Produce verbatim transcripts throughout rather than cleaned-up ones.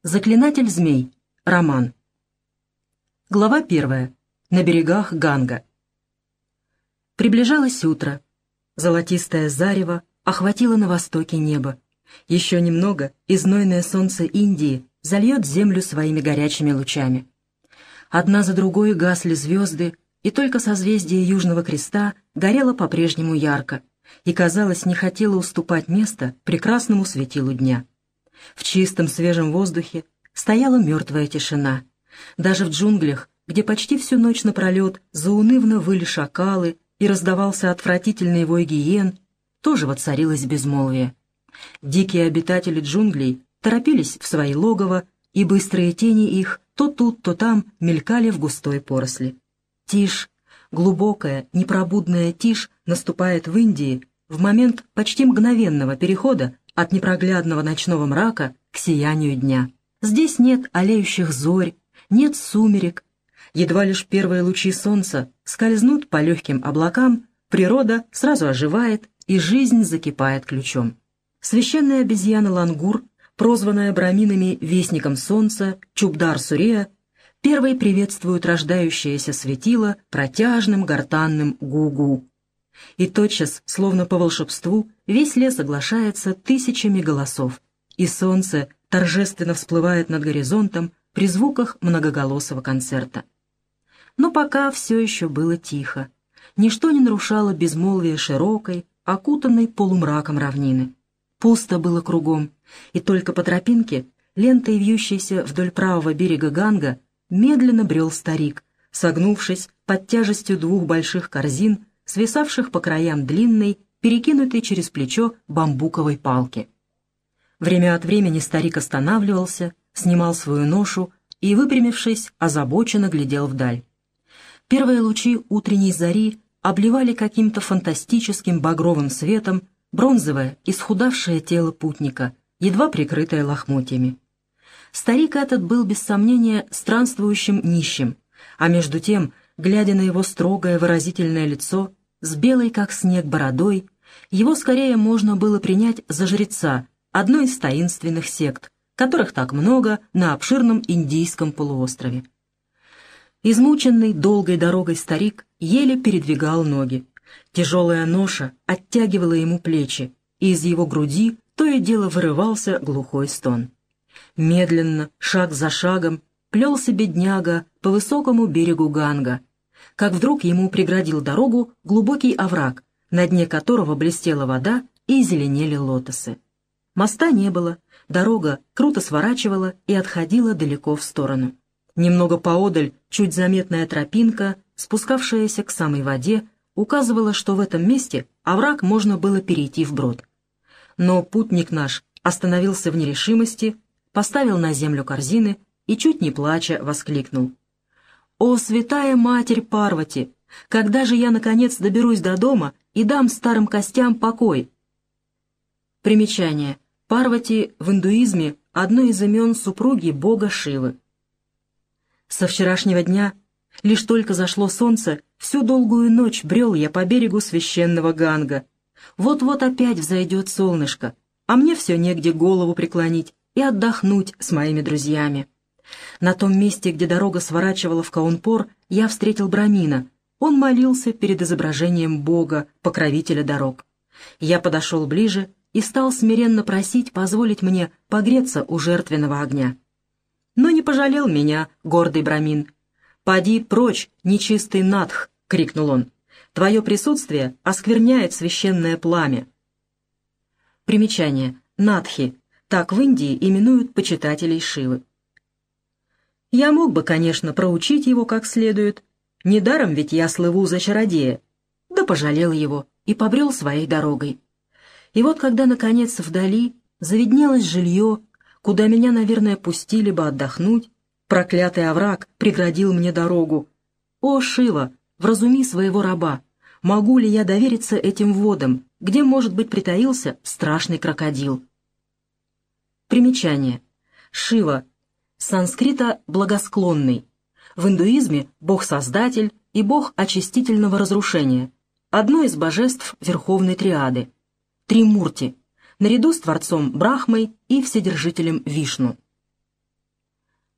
Заклинатель змей. Роман. Глава первая. На берегах Ганга. Приближалось утро. Золотистое зарево охватило на востоке небо. Еще немного, и знойное солнце Индии зальет землю своими горячими лучами. Одна за другой гасли звезды, и только созвездие Южного Креста горело по-прежнему ярко и, казалось, не хотело уступать место прекрасному светилу дня. В чистом свежем воздухе стояла мертвая тишина. Даже в джунглях, где почти всю ночь напролет заунывно выли шакалы и раздавался отвратительный вой гиен, тоже воцарилось безмолвие. Дикие обитатели джунглей торопились в свои логово, и быстрые тени их то тут, то там мелькали в густой поросли. Тишь, глубокая, непробудная тишь наступает в Индии в момент почти мгновенного перехода от непроглядного ночного мрака к сиянию дня. Здесь нет алеющих зорь, нет сумерек. Едва лишь первые лучи солнца скользнут по легким облакам, природа сразу оживает, и жизнь закипает ключом. Священная обезьяна Лангур, прозванная браминами вестником солнца, Чубдар-Сурея, первой приветствует рождающееся светило протяжным гортанным гу-гу. И тотчас, словно по волшебству, весь лес оглашается тысячами голосов, и солнце торжественно всплывает над горизонтом при звуках многоголосого концерта. Но пока все еще было тихо. Ничто не нарушало безмолвие широкой, окутанной полумраком равнины. Пусто было кругом, и только по тропинке, лентой вьющейся вдоль правого берега Ганга, медленно брел старик, согнувшись под тяжестью двух больших корзин, свисавших по краям длинной, перекинутой через плечо бамбуковой палки. Время от времени старик останавливался, снимал свою ношу и, выпрямившись, озабоченно глядел вдаль. Первые лучи утренней зари обливали каким-то фантастическим багровым светом бронзовое, исхудавшее тело путника, едва прикрытое лохмотьями. Старик этот был, без сомнения, странствующим нищим, а между тем, глядя на его строгое выразительное лицо, с белой как снег бородой, его скорее можно было принять за жреца одной из таинственных сект, которых так много на обширном индийском полуострове. Измученный долгой дорогой старик еле передвигал ноги. Тяжелая ноша оттягивала ему плечи, и из его груди то и дело вырывался глухой стон. Медленно, шаг за шагом, плелся бедняга по высокому берегу Ганга, как вдруг ему преградил дорогу глубокий овраг, на дне которого блестела вода и зеленели лотосы. Моста не было, дорога круто сворачивала и отходила далеко в сторону. Немного поодаль чуть заметная тропинка, спускавшаяся к самой воде, указывала, что в этом месте овраг можно было перейти вброд. Но путник наш остановился в нерешимости, поставил на землю корзины и, чуть не плача, воскликнул: «О, святая Матерь Парвати! Когда же я, наконец, доберусь до дома и дам старым костям покой?» Примечание. Парвати в индуизме — одно из имен супруги бога Шивы. Со вчерашнего дня, лишь только зашло солнце, всю долгую ночь брел я по берегу священного Ганга. Вот-вот опять взойдет солнышко, а мне все негде голову преклонить и отдохнуть с моими друзьями. На том месте, где дорога сворачивала в Каунпор, я встретил брамина. Он молился перед изображением Бога, покровителя дорог. Я подошел ближе и стал смиренно просить позволить мне погреться у жертвенного огня. Но не пожалел меня гордый брамин. «Поди прочь, нечистый надх!» — крикнул он. «Твое присутствие оскверняет священное пламя». Примечание. Надхи. Так в Индии именуют почитателей Шивы. Я мог бы, конечно, проучить его как следует. Недаром ведь я слыву за чародея. Да пожалел его и побрел своей дорогой. И вот когда, наконец, вдали завиднелось жилье, куда меня, наверное, пустили бы отдохнуть, проклятый овраг преградил мне дорогу. «О, Шива, вразуми своего раба! Могу ли я довериться этим водам, где, может быть, притаился страшный крокодил?» Примечание. Шива. С санскрита «благосклонный». В индуизме — бог-создатель и бог очистительного разрушения, одно из божеств Верховной Триады. Тримурти, наряду с Творцом Брахмой и Вседержителем Вишну.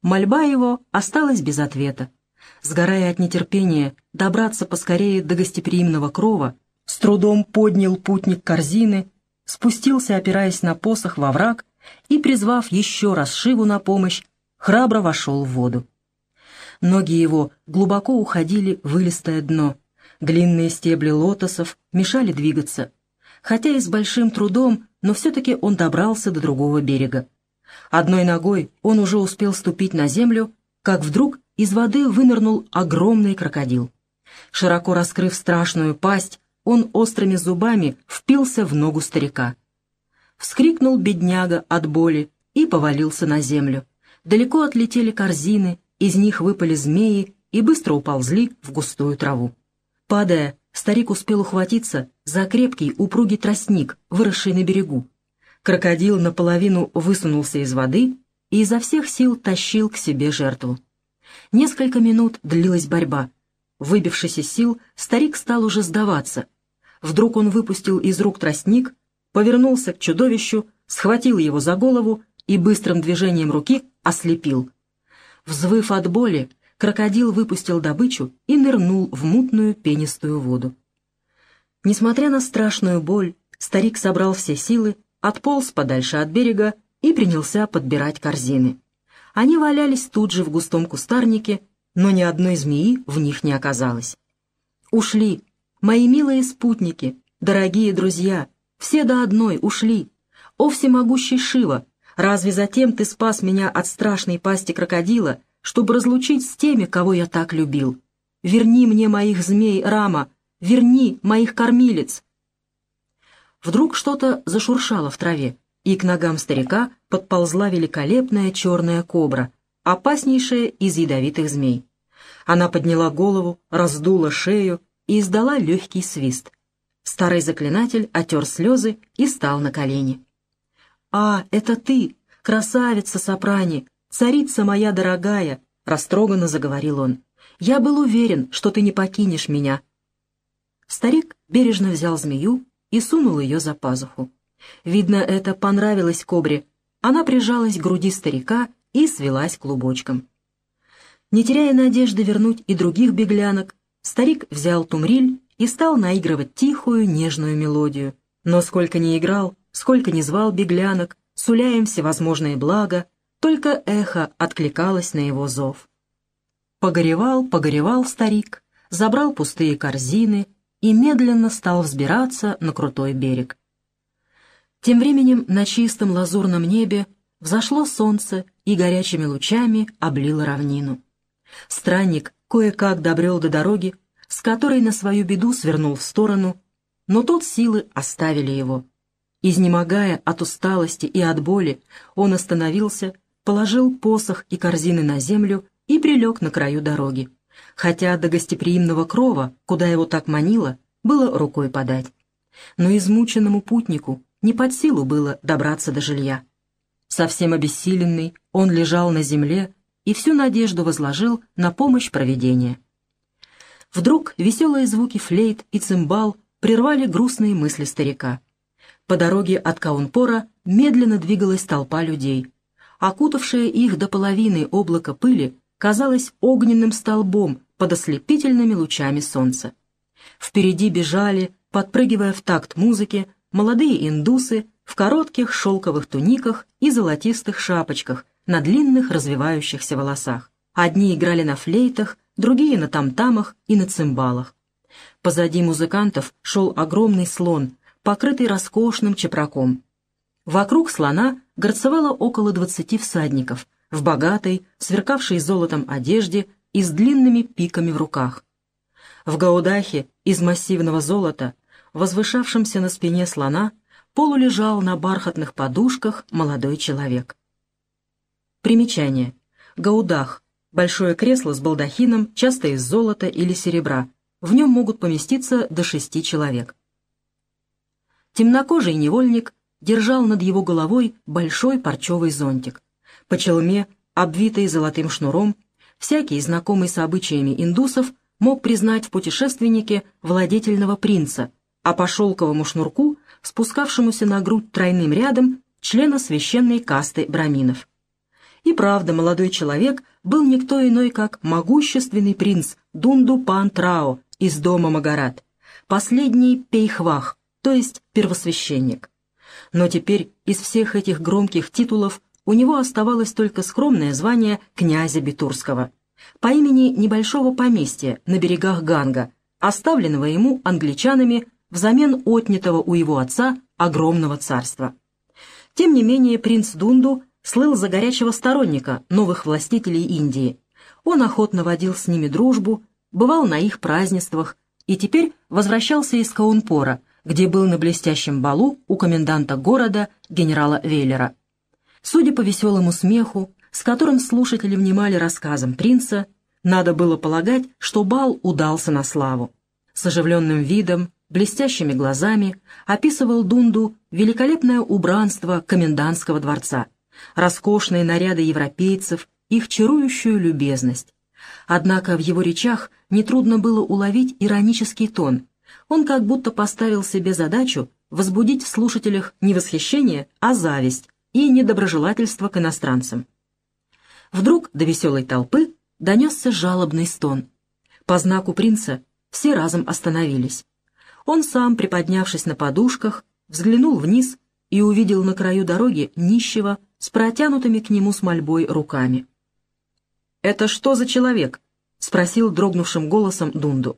Мольба его осталась без ответа. Сгорая от нетерпения добраться поскорее до гостеприимного крова, с трудом поднял путник корзины, спустился, опираясь на посох, во враг и, призвав еще раз Шиву на помощь, храбро вошел в воду. Ноги его глубоко уходили в илистое дно, длинные стебли лотосов мешали двигаться. Хотя и с большим трудом, но все-таки он добрался до другого берега. Одной ногой он уже успел ступить на землю, как вдруг из воды вынырнул огромный крокодил. Широко раскрыв страшную пасть, он острыми зубами впился в ногу старика. Вскрикнул бедняга от боли и повалился на землю. Далеко отлетели корзины, из них выпали змеи и быстро уползли в густую траву. Падая, старик успел ухватиться за крепкий упругий тростник, выросший на берегу. Крокодил наполовину высунулся из воды и изо всех сил тащил к себе жертву. Несколько минут длилась борьба. Выбившись из сил, старик стал уже сдаваться. Вдруг он выпустил из рук тростник, повернулся к чудовищу, схватил его за голову и быстрым движением руки ослепил. Взвыв от боли, крокодил выпустил добычу и нырнул в мутную пенистую воду. Несмотря на страшную боль, старик собрал все силы, отполз подальше от берега и принялся подбирать корзины. Они валялись тут же в густом кустарнике, но ни одной змеи в них не оказалось. «Ушли, мои милые спутники, дорогие друзья, все до одной ушли. О всемогущий Шива, разве затем ты спас меня от страшной пасти крокодила, чтобы разлучить с теми, кого я так любил? Верни мне моих змей, Рама, верни моих кормилец!» Вдруг что-то зашуршало в траве, и к ногам старика подползла великолепная черная кобра, опаснейшая из ядовитых змей. Она подняла голову, раздула шею и издала легкий свист. Старый заклинатель отер слезы и стал на колени. «А, это ты, красавица Сопрани, царица моя дорогая!» — растроганно заговорил он. «Я был уверен, что ты не покинешь меня». Старик бережно взял змею и сунул ее за пазуху. Видно, это понравилось кобре. Она прижалась к груди старика и свелась клубочком. Не теряя надежды вернуть и других беглянок, старик взял тумриль и стал наигрывать тихую, нежную мелодию. Но сколько ни играл, сколько ни звал беглянок, суля им всевозможные блага, только эхо откликалось на его зов. Погоревал, погоревал старик, забрал пустые корзины и медленно стал взбираться на крутой берег. Тем временем на чистом лазурном небе взошло солнце и горячими лучами облило равнину. Странник кое-как добрел до дороги, с которой на свою беду свернул в сторону, но тут силы оставили его. Изнемогая от усталости и от боли, он остановился, положил посох и корзины на землю и прилег на краю дороги, хотя до гостеприимного крова, куда его так манило, было рукой подать. Но измученному путнику не под силу было добраться до жилья. Совсем обессиленный, он лежал на земле и всю надежду возложил на помощь провидения. Вдруг веселые звуки флейт и цимбал прервали грустные мысли старика. По дороге от Каунпора медленно двигалась толпа людей. Окутавшее их до половины облако пыли казалось огненным столбом под ослепительными лучами солнца. Впереди бежали, подпрыгивая в такт музыки, молодые индусы в коротких шелковых туниках и золотистых шапочках на длинных развивающихся волосах. Одни играли на флейтах, другие на тамтамах и на цимбалах. Позади музыкантов шел огромный слон, покрытый роскошным чепраком. Вокруг слона горцевало около двадцати всадников в богатой, сверкавшей золотом одежде и с длинными пиками в руках. В гаудахе из массивного золота, возвышавшемся на спине слона, полулежал на бархатных подушках молодой человек. Примечание. Гаудах — большое кресло с балдахином, часто из золота или серебра. В нем могут поместиться до шести человек. Темнокожий невольник держал над его головой большой парчевый зонтик. По челме, обвитой золотым шнуром, всякий, знакомый с обычаями индусов, мог признать в путешественнике владетельного принца, а по шелковому шнурку, спускавшемуся на грудь тройным рядом, члена священной касты браминов. И правда, молодой человек был никто иной, как могущественный принц Дунду Пан Трао из дома Магарат, последний пейхвах, то есть первосвященник. Но теперь из всех этих громких титулов у него оставалось только скромное звание князя Битурского по имени небольшого поместья на берегах Ганга, оставленного ему англичанами взамен отнятого у его отца огромного царства. Тем не менее принц Дунду слыл за горячего сторонника новых властителей Индии. Он охотно водил с ними дружбу, бывал на их празднествах и теперь возвращался из Каунпора, где был на блестящем балу у коменданта города генерала Веллера. Судя по веселому смеху, с которым слушатели внимали рассказам принца, надо было полагать, что бал удался на славу. С оживленным видом, блестящими глазами описывал Дунду великолепное убранство комендантского дворца, роскошные наряды европейцев, их чарующую любезность. Однако в его речах нетрудно было уловить иронический тон. Он как будто поставил себе задачу возбудить в слушателях не восхищение, а зависть и недоброжелательство к иностранцам. Вдруг до веселой толпы донесся жалобный стон. По знаку принца все разом остановились. Он сам, приподнявшись на подушках, взглянул вниз и увидел на краю дороги нищего с протянутыми к нему с мольбой руками. «Это что за человек?» — спросил дрогнувшим голосом Дунду.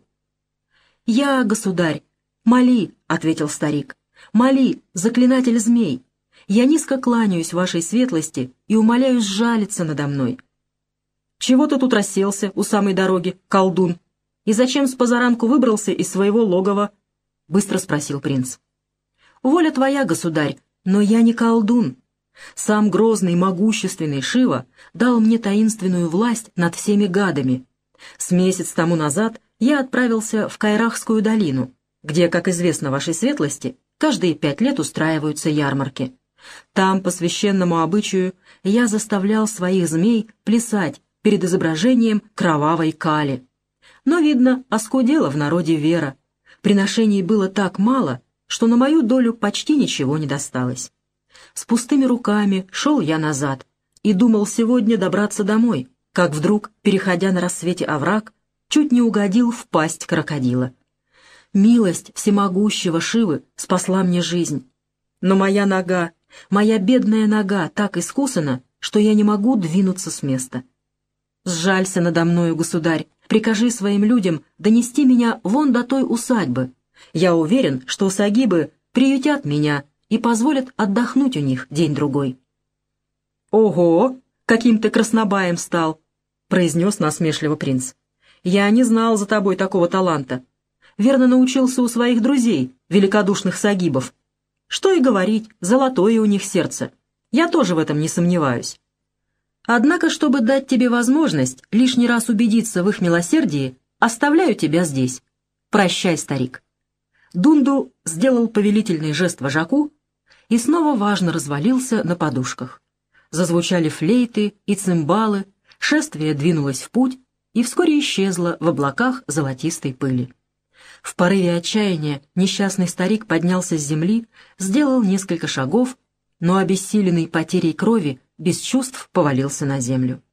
«Я, государь, моли», — ответил старик, — «моли, заклинатель змей. Я низко кланяюсь вашей светлости и умоляю сжалиться надо мной». «Чего ты тут расселся у самой дороги, колдун? И зачем с позаранку выбрался из своего логова?» — быстро спросил принц. «Воля твоя, государь, но я не колдун. Сам грозный, могущественный Шива дал мне таинственную власть над всеми гадами. С месяц тому назад я отправился в Кайрахскую долину, где, как известно вашей светлости, каждые пять лет устраиваются ярмарки. Там, по священному обычаю, я заставлял своих змей плясать перед изображением кровавой Кали. Но, видно, оскудела в народе вера. Приношений было так мало, что на мою долю почти ничего не досталось. С пустыми руками шел я назад и думал сегодня добраться домой, как вдруг, переходя на рассвете овраг, чуть не угодил в пасть крокодила. Милость всемогущего Шивы спасла мне жизнь. Но моя нога, моя бедная нога так искусана, что я не могу двинуться с места. Сжалься надо мною, государь, прикажи своим людям донести меня вон до той усадьбы. Я уверен, что сагибы приютят меня и позволят отдохнуть у них день-другой». «Ого, каким ты краснобаем стал!» — произнес насмешливо принц. «Я не знал за тобой такого таланта. Верно научился у своих друзей, великодушных сагибов. Что и говорить, золотое у них сердце. Я тоже в этом не сомневаюсь. Однако, чтобы дать тебе возможность лишний раз убедиться в их милосердии, оставляю тебя здесь. Прощай, старик». Дунду сделал повелительный жест вожаку и снова важно развалился на подушках. Зазвучали флейты и цимбалы, шествие двинулось в путь и вскоре исчезло в облаках золотистой пыли. В порыве отчаяния несчастный старик поднялся с земли, сделал несколько шагов, но, обессиленный потерей крови, без чувств повалился на землю.